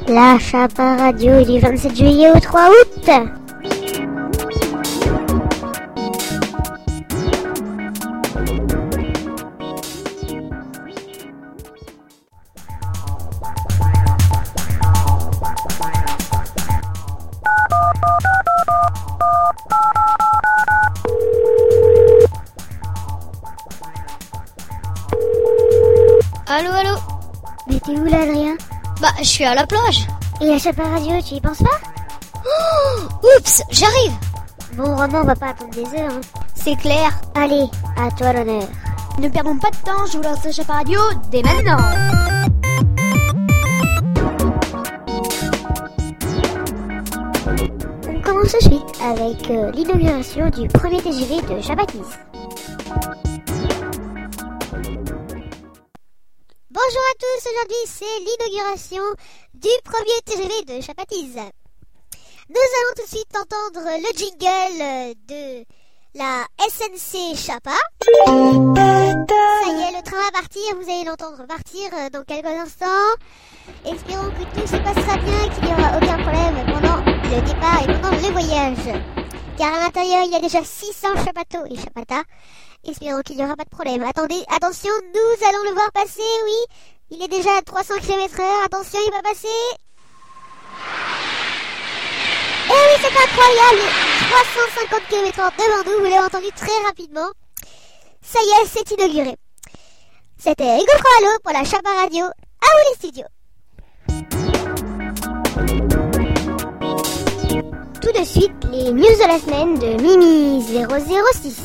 La Chapa Radio du 27 juillet au 3 août. Allô, allô. Mais t'es où là, Adrien? Bah, je suis à la plage. Et la Chapa Radio, tu y penses pas? Oh, oups, j'arrive. Bon, vraiment, on va pas attendre des heures. Hein. C'est clair. Allez, à toi l'honneur. Ne perdons pas de temps, je vous lance la Chapa Radio dès maintenant. On commence tout de suite avec l'inauguration du premier TGV de Chapatis. Bonjour à tous, aujourd'hui c'est l'inauguration du premier TGV de Chapatis. Nous allons tout de suite entendre le jingle de la SNC Chapa. Ça y est, le train va partir, vous allez l'entendre partir dans quelques instants. Espérons que tout se passera bien et qu'il n'y aura aucun problème pendant le départ et pendant le voyage. Car à l'intérieur, il y a déjà 600 chapatos et chapatas. Espérons qu'il n'y aura pas de problème. Attendez, attention, nous allons le voir passer, oui. Il est déjà à 300 km/h. Attention, il va passer. Eh oui, c'est incroyable. 350 km/h devant nous, vous l'avez entendu très rapidement. Ça y est, c'est inauguré. C'était Hugo Froalo pour la Chapa Radio. À vous les studios. Tout de suite, les news de la semaine de Mimi006.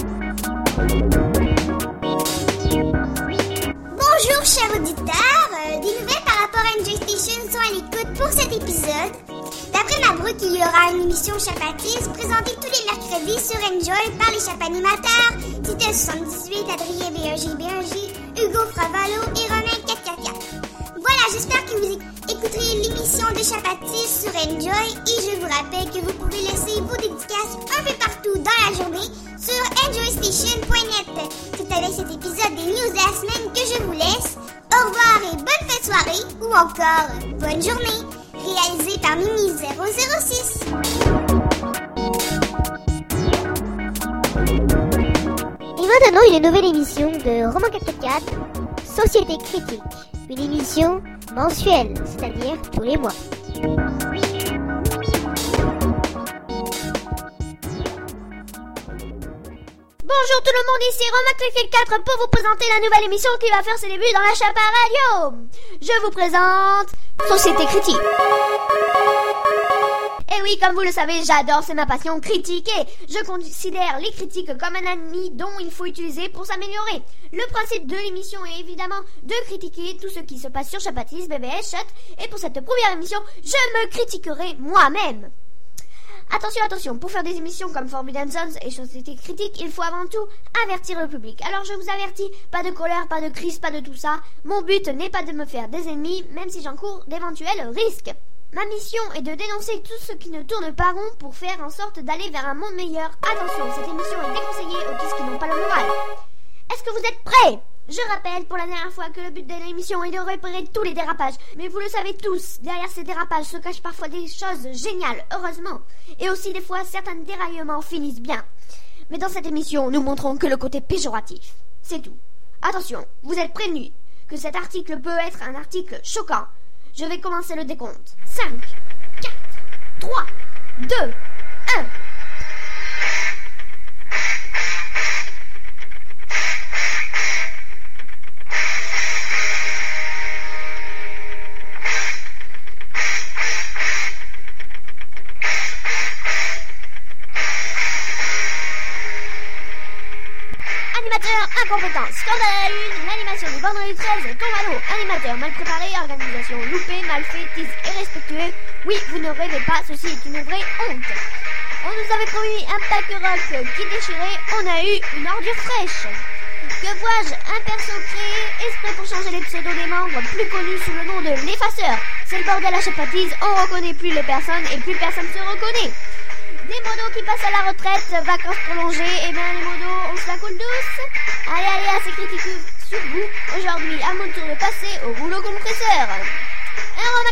Bonjour chers auditeurs, des nouvelles par rapport à Enjoy Station sont à l'écoute pour cet épisode. D'après Mabrouk, il y aura une émission Chapatis présentée tous les mercredis sur Enjoy par les Chapanimateurs, Titel 78, Adrien B1J, Hugo Fravalo et Romain 444. Voilà, j'espère que vous écouterez l'émission de Chapatis sur Enjoy et je vous rappelle que vous pouvez laisser vos dédicaces un peu partout dans la journée sur enjoystation.net. C'est avec cet épisode des news de la semaine que je vous laisse. Au revoir et bonne fête soirée ou encore bonne journée. Réalisé par Mimi006. Et maintenant une nouvelle émission de Romain 444, Société Critique. Une émission mensuelle, c'est-à-dire tous les mois. Bonjour tout le monde, ici Romain 4 pour vous présenter la nouvelle émission qui va faire ses débuts dans la Chapa Radio. Je vous présente Société Critique. Et oui, comme vous le savez, j'adore, c'est ma passion, critiquer. Je considère les critiques comme un ami dont il faut utiliser pour s'améliorer. Le principe de l'émission est évidemment de critiquer tout ce qui se passe sur Chapatis, BBS, Shut. Et pour cette première émission, je me critiquerai moi-même. Attention, attention, pour faire des émissions comme Forbidden Zones et Société Critique, il faut avant tout avertir le public. Alors je vous avertis, pas de colère, pas de crise, pas de tout ça. Mon but n'est pas de me faire des ennemis, même si j'encours d'éventuels risques. Ma mission est de dénoncer tout ce qui ne tourne pas rond pour faire en sorte d'aller vers un monde meilleur. Attention, cette émission est déconseillée aux tous qui n'ont pas le moral. Est-ce que vous êtes prêts ? Je rappelle pour la dernière fois que le but de l'émission est de repérer tous les dérapages. Mais vous le savez tous, derrière ces dérapages se cachent parfois des choses géniales, heureusement. Et aussi des fois, certains déraillements finissent bien. Mais dans cette émission, nous montrons que le côté péjoratif. C'est tout. Attention, vous êtes prévenus que cet article peut être un article choquant. Je vais commencer le décompte. 5, 4, 3, 2, 1... Animateur incompétent, scandale à la une, l'animation du vendredi 13 tombe à l'eau. Animateur mal préparé, organisation loupée, mal fait, irrespectueux. Oui, vous ne rêvez pas, ceci est une vraie honte. On nous avait promis un pack rock qui déchirait, on a eu une ordure fraîche. Que vois-je, un perso créé exprès pour changer les pseudos des membres, plus connus sous le nom de l'effaceur. C'est le bordel à Chapatis, on reconnaît plus les personnes et plus personne se reconnaît. Des modos qui passent à la retraite, vacances prolongées, et bien les modos, on se la coule douce. Allez, allez, assez critique sur vous. Aujourd'hui, à mon tour de passer au rouleau compresseur. Un Romain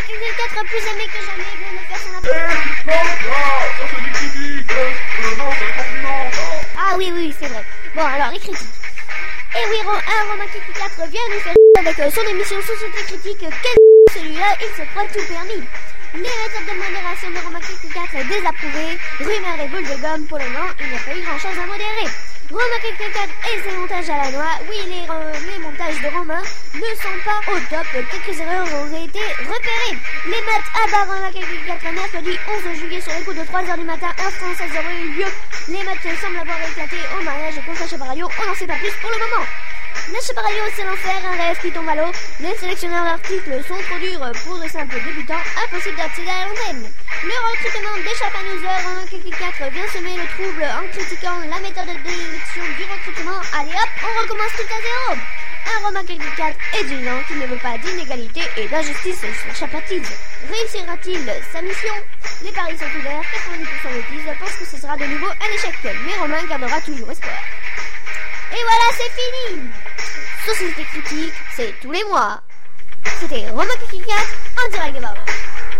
4 plus aimé que jamais vient de faire son appel. Ça c'est du critique. Non, c'est un compliment, ça. Ah oui, c'est vrai. Bon, alors, les critiques. Et oui, Romain Kiki 4 vient nous faire avec son émission Société Critique. Quel celui-là, il se croit tout permis. Les méthodes de modération de Romain Kiki 4 désapprouvées. Rumeurs et boules de gomme, pour le moment, il n'y a pas eu grand-chose à modérer. Romain Kiki 4 et ses montages à la noix. Oui, les montages de Romain ne sont pas au top. Quelques erreurs auraient été repérées. Les maths à bas Romain Kiki 4 mercredi 11 juillet sur les coups de 3h du matin, heure française aurait eu lieu. Les maths semblent avoir éclaté au mariage contre la Chaparral. On n'en sait pas plus pour le moment. La Chaparral, c'est l'enfer, un rêve qui tombe à l'eau. Les sélectionneurs d'articles sont trop durs pour de simples débutants, impossible d'accéder à l'antenne. Le recrutement des Chapanusers en Kiki 4 vient semer le trouble en critiquant la méthode d'élection du recrutement. Allez hop, on recommence tout à zéro. Un Romain Kiki 4 exigeant qui ne veut pas d'inégalité et d'injustice sur Chapatise. Réussira-t-il sa mission? Les paris sont ouverts, 90% des bêtises pensent que ce sera de nouveau un échec, mais Romain gardera toujours espoir. Et voilà, c'est fini. Société Critique, c'est tous les mois. C'était Romain Kiki 4 en direct de Barbara.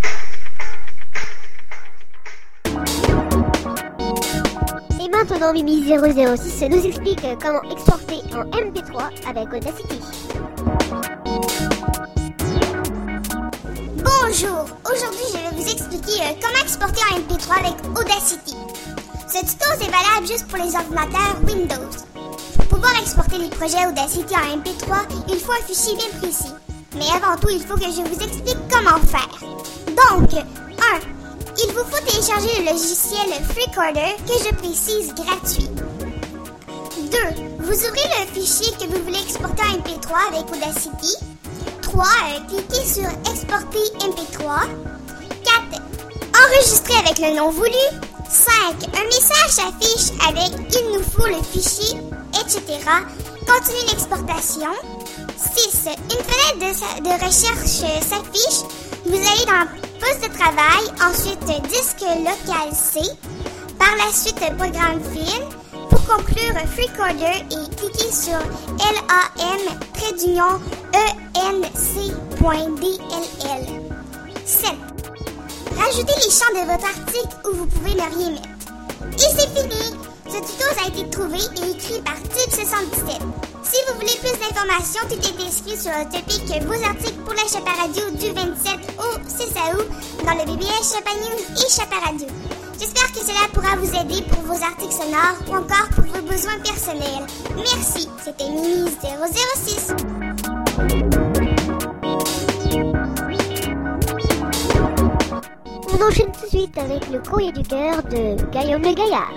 Et maintenant, Mimi006 nous explique comment exporter en MP3 avec Audacity. Bonjour, aujourd'hui je vais vous expliquer comment exporter en MP3 avec Audacity. Ce tuto est valable juste pour les ordinateurs Windows. Pour pouvoir exporter les projets Audacity en MP3, il faut un fichier bien précis. Mais avant tout, il faut que je vous explique comment faire. Donc, 1. Il vous faut télécharger le logiciel Freecorder que je précise gratuit. 2. Vous ouvrez le fichier que vous voulez exporter en MP3 avec Audacity. 3. Cliquez sur Exporter MP3. 4. Enregistrer avec le nom voulu. 5. Un message s'affiche avec « Il nous faut le fichier », etc. Continuez l'exportation. 6. Une fenêtre de recherche s'affiche. Vous allez dans « Poste de travail », ensuite « Disque local C », par la suite « Programme film ». Pour conclure, Freecorder et cliquez sur LAM-ENC.DLL. 7. Rajoutez les champs de votre article où vous pouvez ne rien mettre. Et c'est fini! Ce tuto a été trouvé et écrit par Tube77. Si vous voulez plus d'informations, tout est inscrit sur le topic Vos articles pour la Chaparadio du 27 au 6 août dans le BBS Chapanews et Chaparadio. J'espère que cela pourra vous aider pour vos articles sonores ou encore pour vos besoins personnels. Merci, c'était Mimi006. On enchaîne tout de suite avec le courrier du cœur de Guillaume le Gaillard.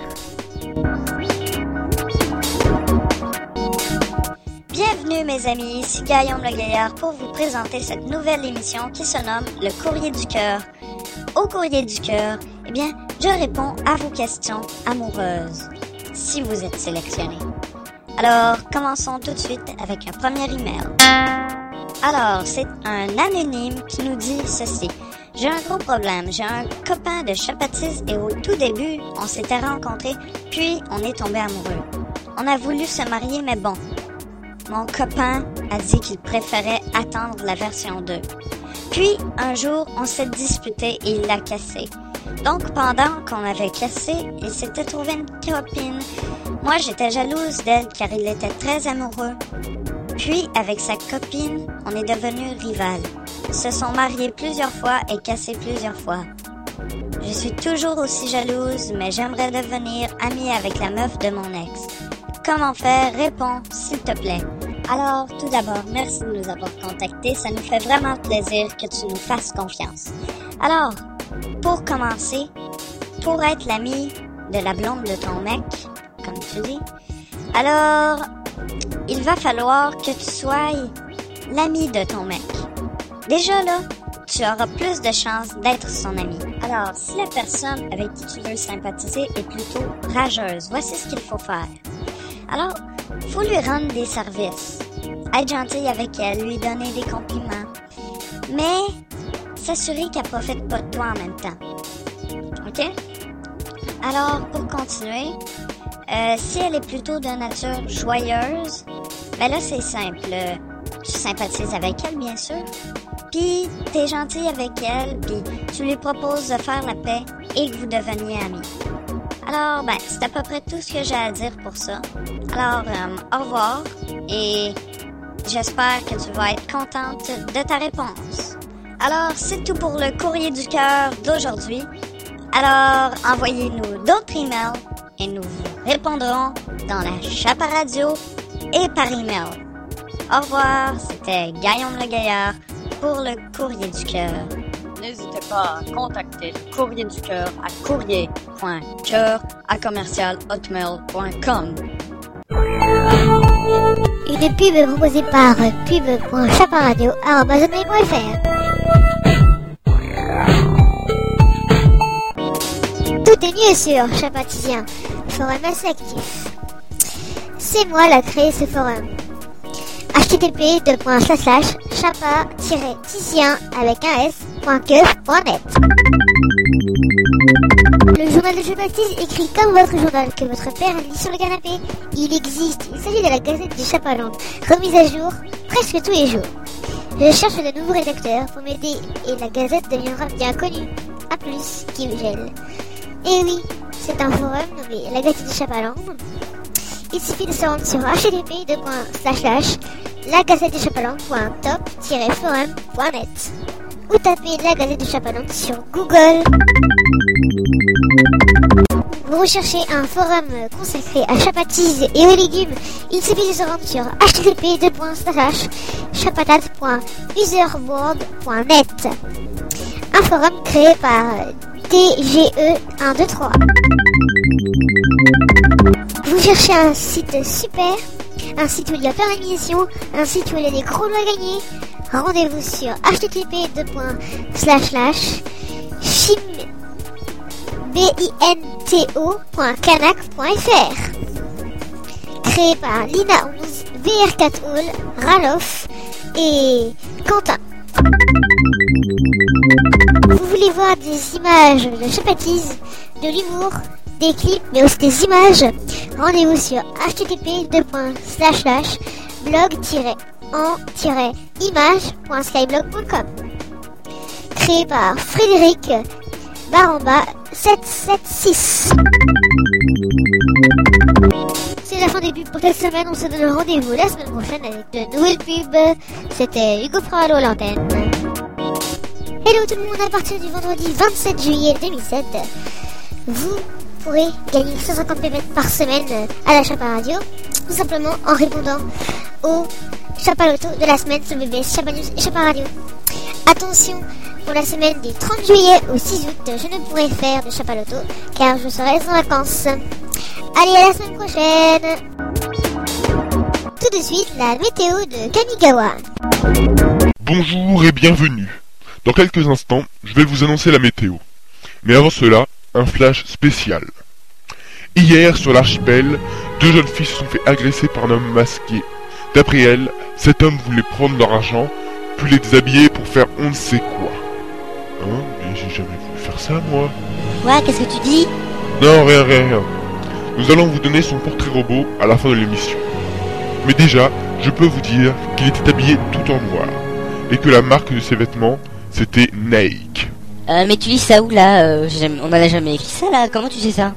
Bienvenue mes amis, ici Guillaume le Gaillard pour vous présenter cette nouvelle émission qui se nomme le courrier du cœur. Au courrier du cœur, eh bien, je réponds à vos questions amoureuses, si vous êtes sélectionné. Alors, commençons tout de suite avec un premier email. Alors, c'est un anonyme qui nous dit ceci. J'ai un gros problème. J'ai un copain de Chapatise et au tout début, on s'était rencontrés, puis on est tombé amoureux. On a voulu se marier, mais bon. Mon copain a dit qu'il préférait attendre la version 2. Puis, un jour, on s'est disputé et il l'a cassé. Donc, pendant qu'on avait cassé, il s'était trouvé une copine. Moi, j'étais jalouse d'elle car il était très amoureux. Puis, avec sa copine, on est devenus rivales. Se sont mariés plusieurs fois et cassés plusieurs fois. Je suis toujours aussi jalouse, mais j'aimerais devenir amie avec la meuf de mon ex. Comment faire? Réponds, s'il te plaît. Alors, tout d'abord, merci de nous avoir contactés. Ça nous fait vraiment plaisir que tu nous fasses confiance. Alors, pour commencer, pour être l'ami de la blonde de ton mec, comme tu dis, alors, il va falloir que tu sois l'ami de ton mec. Déjà là, tu auras plus de chances d'être son ami. Alors, si la personne avec qui tu veux sympathiser est plutôt rageuse, voici ce qu'il faut faire. Alors, faut lui rendre des services, être gentil avec elle, lui donner des compliments, mais s'assurer qu'elle profite pas de toi en même temps. OK? Alors, pour continuer, si elle est plutôt de nature joyeuse, ben là, c'est simple. Tu sympathises avec elle, bien sûr. Puis t'es gentil avec elle, puis tu lui proposes de faire la paix et que vous deveniez amis. Alors, c'est à peu près tout ce que j'ai à dire pour ça. Alors, au revoir, et j'espère que tu vas être contente de ta réponse. Alors, c'est tout pour le courrier du cœur d'aujourd'hui. Alors, envoyez-nous d'autres emails et nous vous répondrons dans la Chape à radio et par email. Au revoir, c'était Guillaume le Gaillard pour le courrier du cœur. N'hésitez pas à contacter le courrier du cœur à courrier.coeur@commercialhotmail.com. Une pub proposée par pub.chaparadio@hotmail.fr. Tout est mieux sur Chapatisien, forum assez actif. C'est moi qui a créé ce forum. http://chapa-tisien avec un s.keuf.net. Le journal de Chapatise écrit comme votre journal que votre père lit sur le canapé. Il existe. Il s'agit de la Gazette du Chapaland, remise à jour presque tous les jours. Je cherche de nouveaux rédacteurs pour m'aider et la Gazette deviendra bien connue. A plus, Kim Gel. Et oui, c'est un forum nommé la Gazette du Chapaland. Il suffit de se rendre sur http://lagazetteduchapaland.top-forum.net ou taper la Gazette du Chapaland sur Google. Vous recherchez un forum consacré à Chapatise et aux légumes, il suffit de se rendre sur http://chapatat.userboard.net. Un forum créé par DGE123. Vous cherchez un site super, un site où il y a plein d'émissions, un site où il y a des gros lots à gagner. Rendez-vous sur http://binto.canac.fr. Créé par Lina11, VR4 Hall, Ralof et Quentin. Vous voulez voir des images de Chapatise, de l'humour, des clips, mais aussi des images? Rendez-vous sur http://blog-en-image.skyblog.com. Créé par Frédéric Baramba 776. C'est la fin des pubs pour cette semaine. On se donne rendez-vous la semaine prochaine avec de nouvelles pubs. C'était Hugo Fralo à l'antenne. Hello tout le monde, à partir du vendredi 27 juillet 2007, vous pourrez gagner 150 ppm par semaine à la Chape à Radio, tout simplement en répondant au Chapaloto de la semaine sur BBS, Chape News et Chape à Radio. Attention, pour la semaine du 30 juillet au 6 août, je ne pourrai faire de Chapaloto car je serai en vacances. Allez, à la semaine prochaine. Tout de suite, la météo de Kamigawa. Bonjour et bienvenue. Dans quelques instants, je vais vous annoncer la météo. Mais avant cela, un flash spécial. Hier, sur l'archipel, 2 jeunes filles se sont fait agresser par un homme masqué. D'après elles, cet homme voulait prendre leur argent, puis les déshabiller pour faire on ne sait quoi. Mais j'ai jamais voulu faire ça, moi. Ouais, qu'est-ce que tu dis? Non, rien. Nous allons vous donner son portrait robot à la fin de l'émission. Mais déjà, je peux vous dire qu'il était habillé tout en noir, et que la marque de ses vêtements, c'était Nike. Mais tu lis ça où là? On m'en a jamais écrit ça là, comment tu sais ça?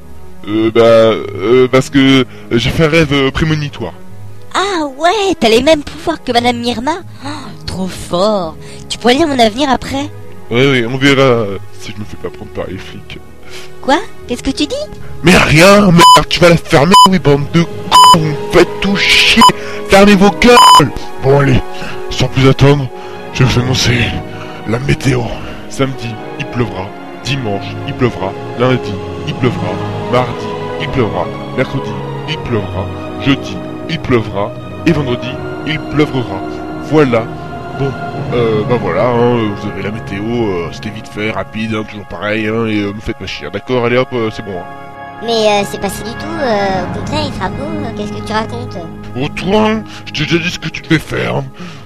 Parce que j'ai fait un rêve prémonitoire. Ah ouais, t'as les mêmes pouvoirs que Madame Myrma? Oh, trop fort. Tu pourrais lire mon avenir après? Oui, on verra si je me fais pas prendre par les flics. Quoi? Qu'est-ce que tu dis? Mais rien, merde, tu vas la fermer, oui, bande de cons, vous faites tout chier, fermez vos gueules. Bon allez, sans plus attendre, je vais vous annoncer la météo. Samedi, il pleuvra, dimanche, il pleuvra, lundi, il pleuvra, mardi, il pleuvra, mercredi, il pleuvra, jeudi, il pleuvra, et vendredi, il pleuvra. Voilà. Bon, voilà, vous avez la météo, c'était vite fait, rapide, toujours pareil, et me faites pas chier, d'accord, allez hop, c'est bon. Mais c'est pas ça du tout, au contraire, il fera beau, qu'est-ce que tu racontes? Oh toi, je t'ai déjà dit ce que tu devais faire.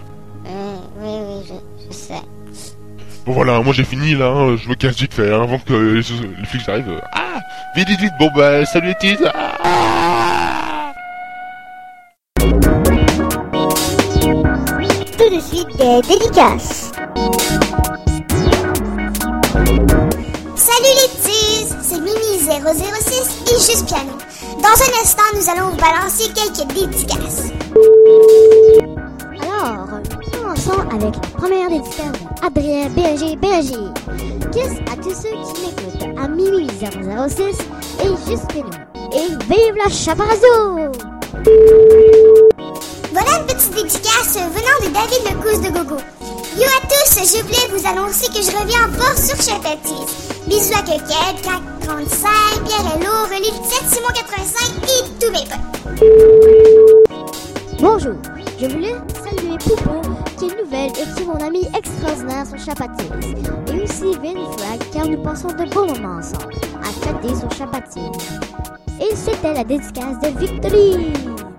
Oui, je sais. Bon voilà, moi j'ai fini là, je me casse vite fait, avant que les flics arrivent. Ah, vite, bon bah, salut les titres. Tout de des dédicaces. Salut les teas, c'est Mimi006 et Juste Piano. Dans un instant, nous allons vous balancer quelques dédicaces. Alors, commençons avec la première dédicace d'Adrien BG. Kiss à tous ceux qui m'écoutent à Mimi006 et Juste Piano. Et vive la Chaparadio! Voilà une petite dédicace venant de David Lecousse de Gogo. Yo à tous, je voulais vous annoncer que je reviens en force sur Chapatis. Bisous à Coquette, Crac 35, Pierre Hello, Relais 17, Simon 85 et tous mes potes. Bonjour, je voulais saluer Poupo qui est nouvelle et qui est mon ami extraordinaire sur Chapatis. Et aussi Vin Flag car nous passons de beaux moments ensemble à chatter sur Chapatis. Et c'était la dédicace de Victory.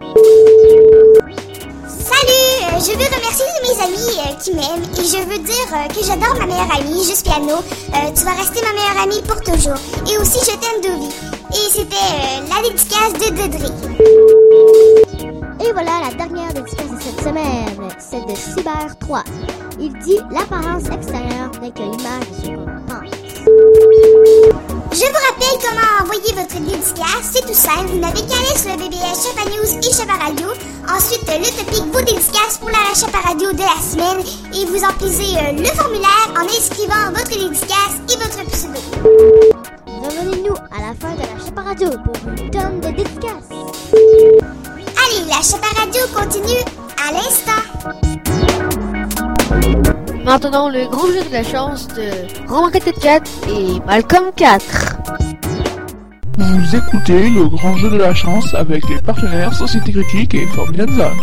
Salut, je veux remercier mes amis qui m'aiment et je veux dire que j'adore ma meilleure amie, Juste Piano. Tu vas rester ma meilleure amie pour toujours. Et aussi, je t'aime, Dovi. Et c'était la dédicace de Dodri. Et voilà la dernière dédicace de cette semaine, c'est de Cyber 3. Il dit l'apparence extérieure n'est que l'image de ce qu'on pense. Je vous rappelle comment envoyer votre dédicace, c'est tout simple, vous n'avez qu'à aller sur le BBS Chapa News et Chapa Radio. Ensuite, le topic vos dédicaces pour la Chapa Radio de la semaine et vous emplissez le formulaire en inscrivant votre dédicace et votre pseudo. Revenez-nous à la fin de la Chapa Radio pour une tonne de dédicaces. Allez, la Chapa Radio continue à l'instant. Maintenant, le grand jeu de la chance de Romain 4 et Malcolm 4. Vous écoutez le grand jeu de la chance avec les partenaires Société Critique et Forbidden Zone.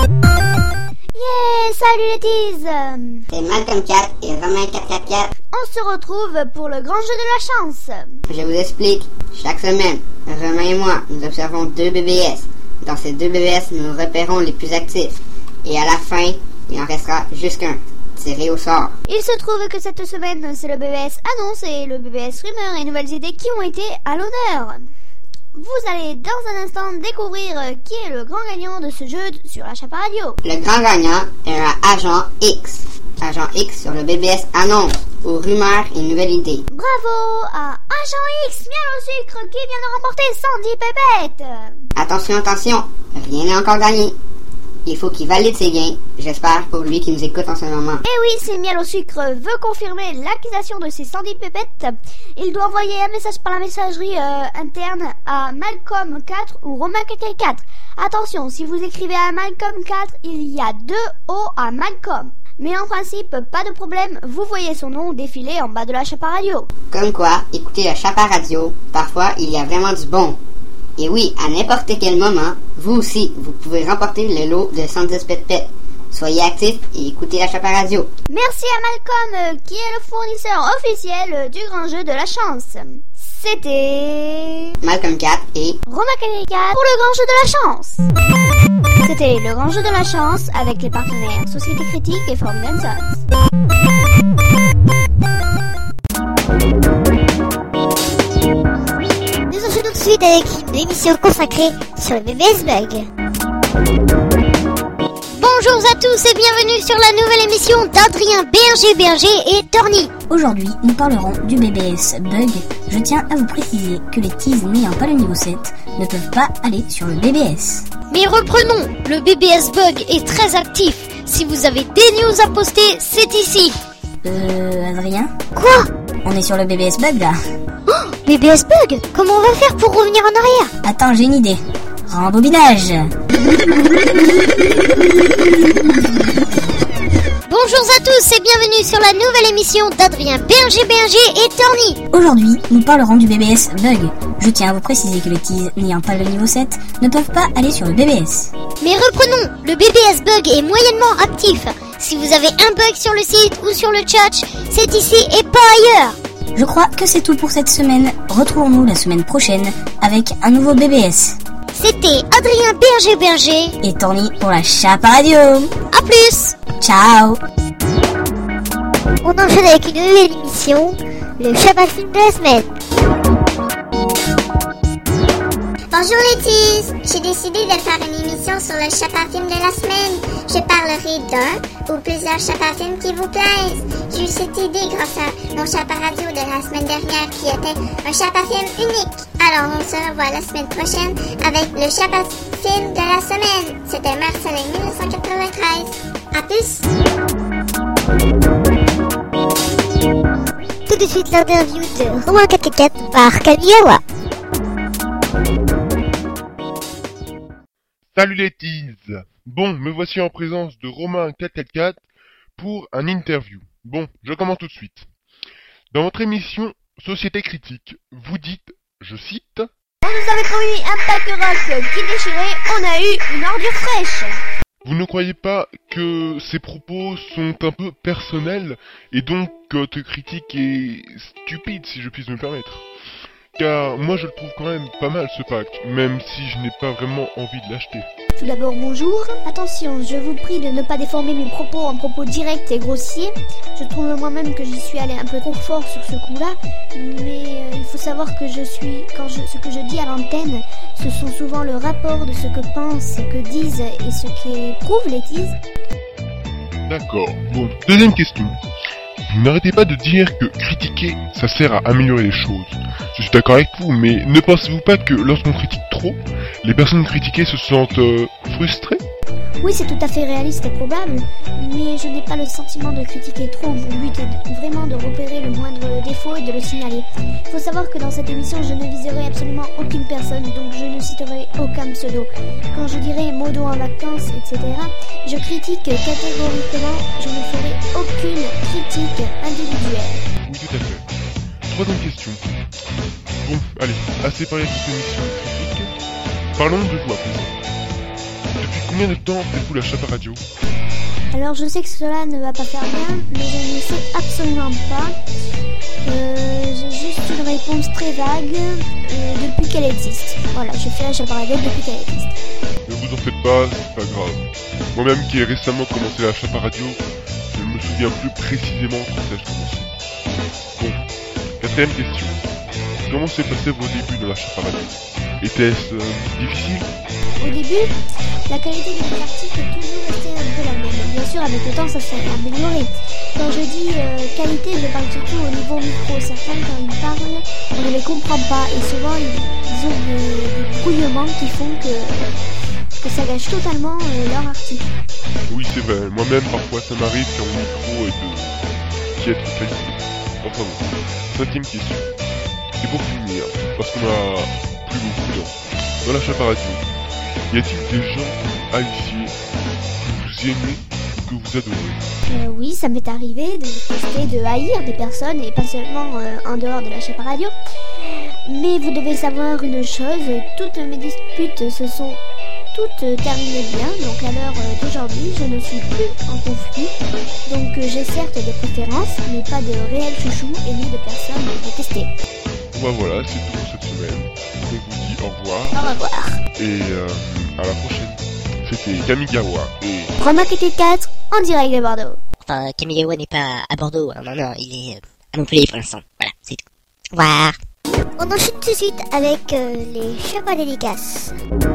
Yeah, salut les teas. C'est Malcolm 4 et Romain 444. On se retrouve pour le grand jeu de la chance. Je vous explique. Chaque semaine, Romain et moi, nous observons 2 BBS. Dans ces 2 BBS, nous repérons les plus actifs. Et à la fin, il en restera juste qu'un. Tiré au sort. Il se trouve que cette semaine, c'est le BBS annonce et le BBS rumeurs et nouvelles idées qui ont été à l'honneur. Vous allez dans un instant découvrir qui est le grand gagnant de ce jeu sur la Chapa Radio. Le grand gagnant est un Agent X. Agent X sur le BBS annonce aux rumeurs et nouvelles idées. Bravo à Agent X, miel au sucre, qui vient de remporter 110 pépettes. Attention, attention, rien n'est encore gagné. Il faut qu'il valide ses gains, j'espère pour lui qui nous écoute en ce moment. Et oui, si Miel au sucre veut confirmer l'acquisition de ses 110 pépettes, il doit envoyer un message par la messagerie interne à Malcolm 4 ou Romain 4. Attention, si vous écrivez à Malcolm 4, il y a 2 O à Malcolm. Mais en principe, pas de problème, vous voyez son nom défiler en bas de la Chapa Radio. Comme quoi, écoutez la Chapa Radio, parfois il y a vraiment du bon. Et oui, à n'importe quel moment, vous aussi, vous pouvez remporter le lot de 110 pépettes. Soyez actifs et écoutez la Chapa Radio. Merci à Malcolm, qui est le fournisseur officiel du grand jeu de la chance. C'était Malcolm 4 et Romain 4 pour le grand jeu de la chance. C'était le grand jeu de la chance avec les partenaires Société Critique et Forbidden Zone. Nous enchaînons tout de suite avec une émission consacrée sur le BBS Bug. Bonjour à tous et bienvenue sur la nouvelle émission d'Adrien Berger et Torny. Aujourd'hui, nous parlerons du BBS Bug. Je tiens à vous préciser que les teas n'ayant pas le niveau 7 ne peuvent pas aller sur le BBS. Mais reprenons, le BBS Bug est très actif. Si vous avez des news à poster, c'est ici. Adrien ? Quoi ? On est sur le BBS Bug là. Oh, BBS Bug ? Comment on va faire pour revenir en arrière ? Attends, j'ai une idée. Rembobinage. Bonjour à tous et bienvenue sur la nouvelle émission d'Adrien Berger et Torny. Aujourd'hui, nous parlerons du BBS Bug. Je tiens à vous préciser que les teas n'ayant pas le niveau 7 ne peuvent pas aller sur le BBS. Mais reprenons, le BBS Bug est moyennement actif. Si vous avez un bug sur le site ou sur le chat, c'est ici et pas ailleurs. Je crois que c'est tout pour cette semaine. Retrouvons-nous la semaine prochaine avec un nouveau BBS. C'était Adrien Berger et Torny pour la Chapa Radio. A plus. Ciao. On enchaîne avec une nouvelle émission, le Chapa Film de la semaine. Bonjour les teas! J'ai décidé de faire une émission sur le Chapafilm de la semaine. Je parlerai d'un ou plusieurs Chapafilms qui vous plaisent. J'ai eu cette idée grâce à mon Chapa Radio de la semaine dernière qui était un Chapafilm unique. Alors on se revoit la semaine prochaine avec le Chapafilm de la semaine. C'était Marcelin 1993. À plus! Tout de suite l'interview de Romain 444 par Kamigawa. Salut les teas. Bon, me voici en présence de Romain 444 pour un interview. Bon, je commence tout de suite. Dans votre émission Société Critique, vous dites, je cite, On nous avait promis un pack rock qui déchirait, on a eu une ordure fraîche. Vous ne croyez pas que ces propos sont un peu personnels et donc que votre critique est stupide si je puis me permettre? Car moi je le trouve quand même pas mal ce pack, même si je n'ai pas vraiment envie de l'acheter. Tout d'abord, bonjour. Attention, je vous prie de ne pas déformer mes propos en propos directs et grossiers. Je trouve moi-même que j'y suis allé un peu trop fort sur ce coup-là, mais il faut savoir que ce que je dis à l'antenne, ce sont souvent le rapport de ce que pensent, ce que disent et ce qu'éprouvent les teas. D'accord. Bon, deuxième question. Vous n'arrêtez pas de dire que critiquer, ça sert à améliorer les choses. Je suis d'accord avec vous, mais ne pensez-vous pas que lorsqu'on critique trop, les personnes critiquées se sentent frustrées? Oui, c'est tout à fait réaliste et probable, mais je n'ai pas le sentiment de critiquer trop. Mon but est vraiment de repérer le moindre défaut et de le signaler. Il faut savoir que dans cette émission, je ne viserai absolument aucune personne, donc je ne citerai aucun pseudo. Quand je dirai modo en vacances, etc., je critique catégoriquement, je ne ferai aucune critique individuelle. Oui, tout à fait. Troisième question. Bon, allez, assez parlé de cette émission critique. Parlons de vous à présent. Depuis combien de temps faites-vous la Chapa Radio? Alors je sais que cela ne va pas faire bien, mais je ne sais absolument pas. J'ai juste une réponse très vague depuis qu'elle existe. Voilà, je fais la Chapa Radio depuis qu'elle existe. Ne vous en faites pas, c'est pas grave. Moi-même qui ai récemment commencé la Chapa Radio, je me souviens plus précisément quand j'ai commencé. Bon, quatrième question. Comment s'est passé vos débuts dans la Chapa Radio? Était-ce difficile? Au début, la qualité de mes articles est toujours restée un peu la même. Bien sûr, avec le temps, ça s'est amélioré. Quand je dis qualité, je parle surtout au niveau micro. Certains, quand ils parlent, on ne les comprend pas. Et souvent, ils ont des brouillements qui font que ça gâche totalement leur article. Oui, c'est vrai. Moi-même, parfois, ça m'arrive quand mon micro est de piètre qualité. Enfin bon. Cinquième question. Et pour finir, parce qu'on a plus beaucoup de temps, dans la Chapa Radio, y a-t-il des gens que vous haïssiez, que vous aimez ou que vous adorez? Oui, ça m'est arrivé de détester, de haïr des personnes, et pas seulement en dehors de la Chapa Radio. Mais vous devez savoir une chose, toutes mes disputes se sont toutes terminées bien, donc à l'heure d'aujourd'hui, je ne suis plus en conflit. Donc j'ai certes des préférences, mais pas de réels chouchous et ni de personnes détestées. Bon, voilà, c'est tout pour cette semaine. On vous dit au revoir. Au revoir. Et à la prochaine. C'était Kamigawa et Romain 4 en direct de Bordeaux. Enfin, Kamigawa n'est pas à Bordeaux, hein. Non, il est à Montpellier pour l'instant. Voilà, c'est tout. Au revoir. On enchaîne tout de suite avec les Chapa dédicaces.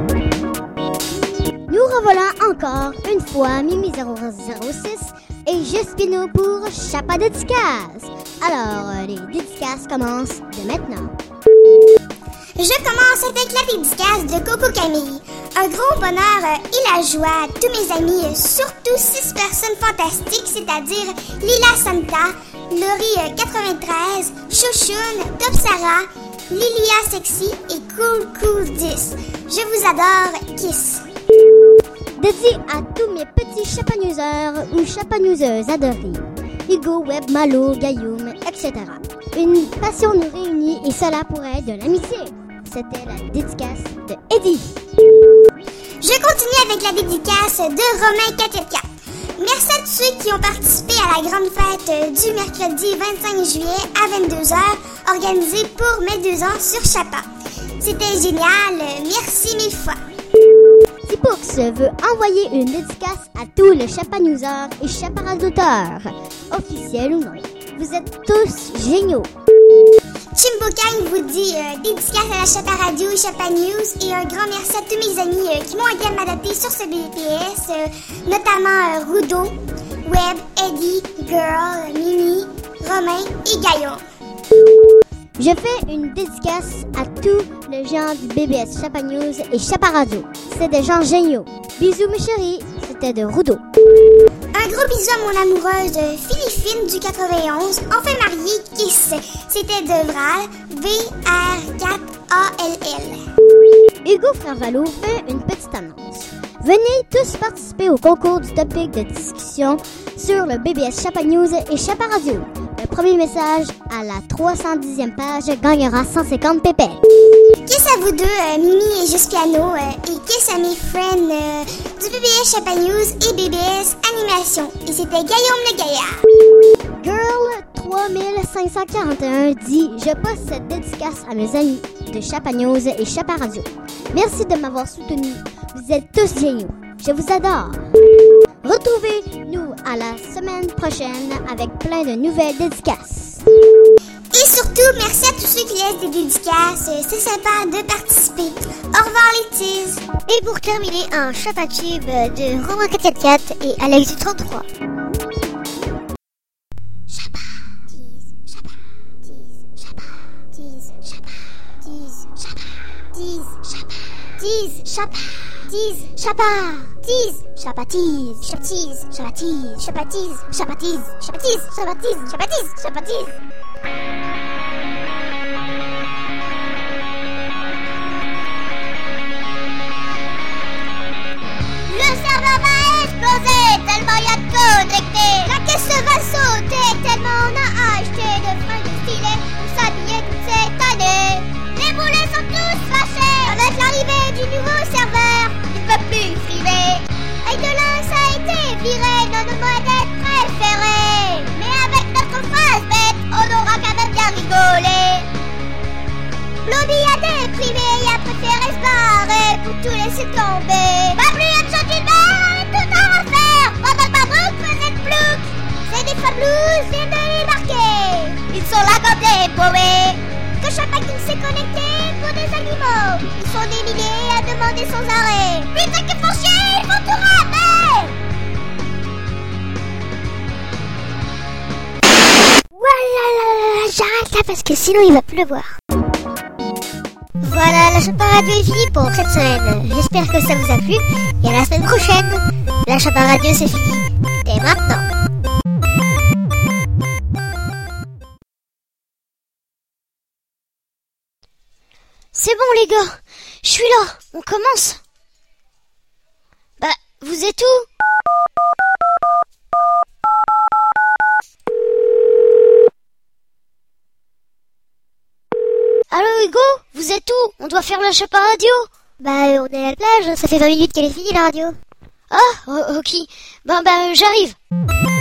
Nous revoilà encore une fois Mimi 006 et Justino pour Chapa dédicaces. Alors, les dédicaces commencent dès maintenant. Je commence avec la dédicace de Coco Camille. Un gros bonheur et la joie à tous mes amis, surtout 6 personnes fantastiques, c'est-à-dire Lila Santa, Laurie 93, Chouchoun, Top Sarah, Lilia Sexy et Cool 10. Je vous adore, Kiss. Dédié à tous mes petits chapanuseurs ou chapanuseuses adorés. Hugo, Web, Malo, Gayoum, etc. Une passion nous réunit et cela pourrait être de l'amitié. C'était la dédicace de Eddie. Je continue avec la dédicace de Romain 444. Merci à tous ceux qui ont participé à la grande fête du mercredi 25 juillet à 22h, organisée pour mes 2 ans sur Chapa. C'était génial, merci 1000 fois. Tipoux veut envoyer une dédicace à tous les chapanuseurs et chaparadoteurs, officiels ou non. Vous êtes tous géniaux. Chimbokang vous dit dédicace à la Chapa Radio et Chapa News et un grand merci à tous mes amis qui m'ont aidé à m'adapter sur ce BPS, notamment Rudo, Web, Eddie, Girl, Mimi, Romain et Gaillon. Je fais une dédicace à tous les gens du BBS Chapa News et Chapa Radio. C'est des gens géniaux. Bisous mes chéris, c'était de Rudo. Un gros bisou à mon amoureuse Philippine du 91, enfin mariée, Kiss. C'était de Vral, VR4ALL. Hugo Frère-Valo fait une petite annonce. Venez tous participer au concours du topic de discussion sur le BBS Chapa News et Chapa Radio. Le premier message à la 310e page gagnera 150 pp. Kiss à vous deux, Mimi et Juste Piano, et kiss à mes friends du BBS Chapa News et BBS Animation. Et c'était Guillaume le Gaillard. Girl 3541 dit « Je poste cette dédicace à mes amis de Chapa News et Chapa Radio. Merci de m'avoir soutenu. Vous êtes tous géniaux. Je vous adore. » Retrouvez-nous à la semaine prochaine avec plein de nouvelles dédicaces. Et surtout, merci à tous ceux qui laissent des dédicaces. C'est sympa de participer. Au revoir les teas. Et pour terminer, un Chapatube de Romain 444 et Alex du 33. Le serveur va exploser tellement il y a de connectés. La caisse va sauter tellement on a acheté de fringues stylées pour s'habiller toute cette année. Les boulets sont tous fâchés avec l'arrivée du nouveau serveur. Il ne peut plus frimer. Et de là ça a été viré nos modèles préférés. Mais avec notre phrase bête, on aura quand même bien rigolé. Blobby a déprimé et a préféré se barrer pour tout laisser tomber. Bablu a Chantilly tout à refaire pendant que Mabrouk faisait le plouc. C'est des Fablous viennent de débarquer. Ils sont là comme des paumés. Que Chapa King s'est connecté pour des animaux. Ils sont des milliers à demander sans arrêt. Putain qu'ils font chier, ils vont tout rater. Voilà, j'arrête là parce que sinon il va pleuvoir. Voilà, la Chapa Radio est finie pour cette semaine. J'espère que ça vous a plu. Et à la semaine prochaine. La Chapa Radio c'est fini. Dès maintenant. C'est bon les gars. Je suis là. On commence. Bah, vous êtes où ? Allô Hugo, vous êtes où? On doit faire la Chapa Radio. Bah on est à la plage, ça fait 20 minutes qu'elle est finie la radio. Ah, ok. Ben j'arrive.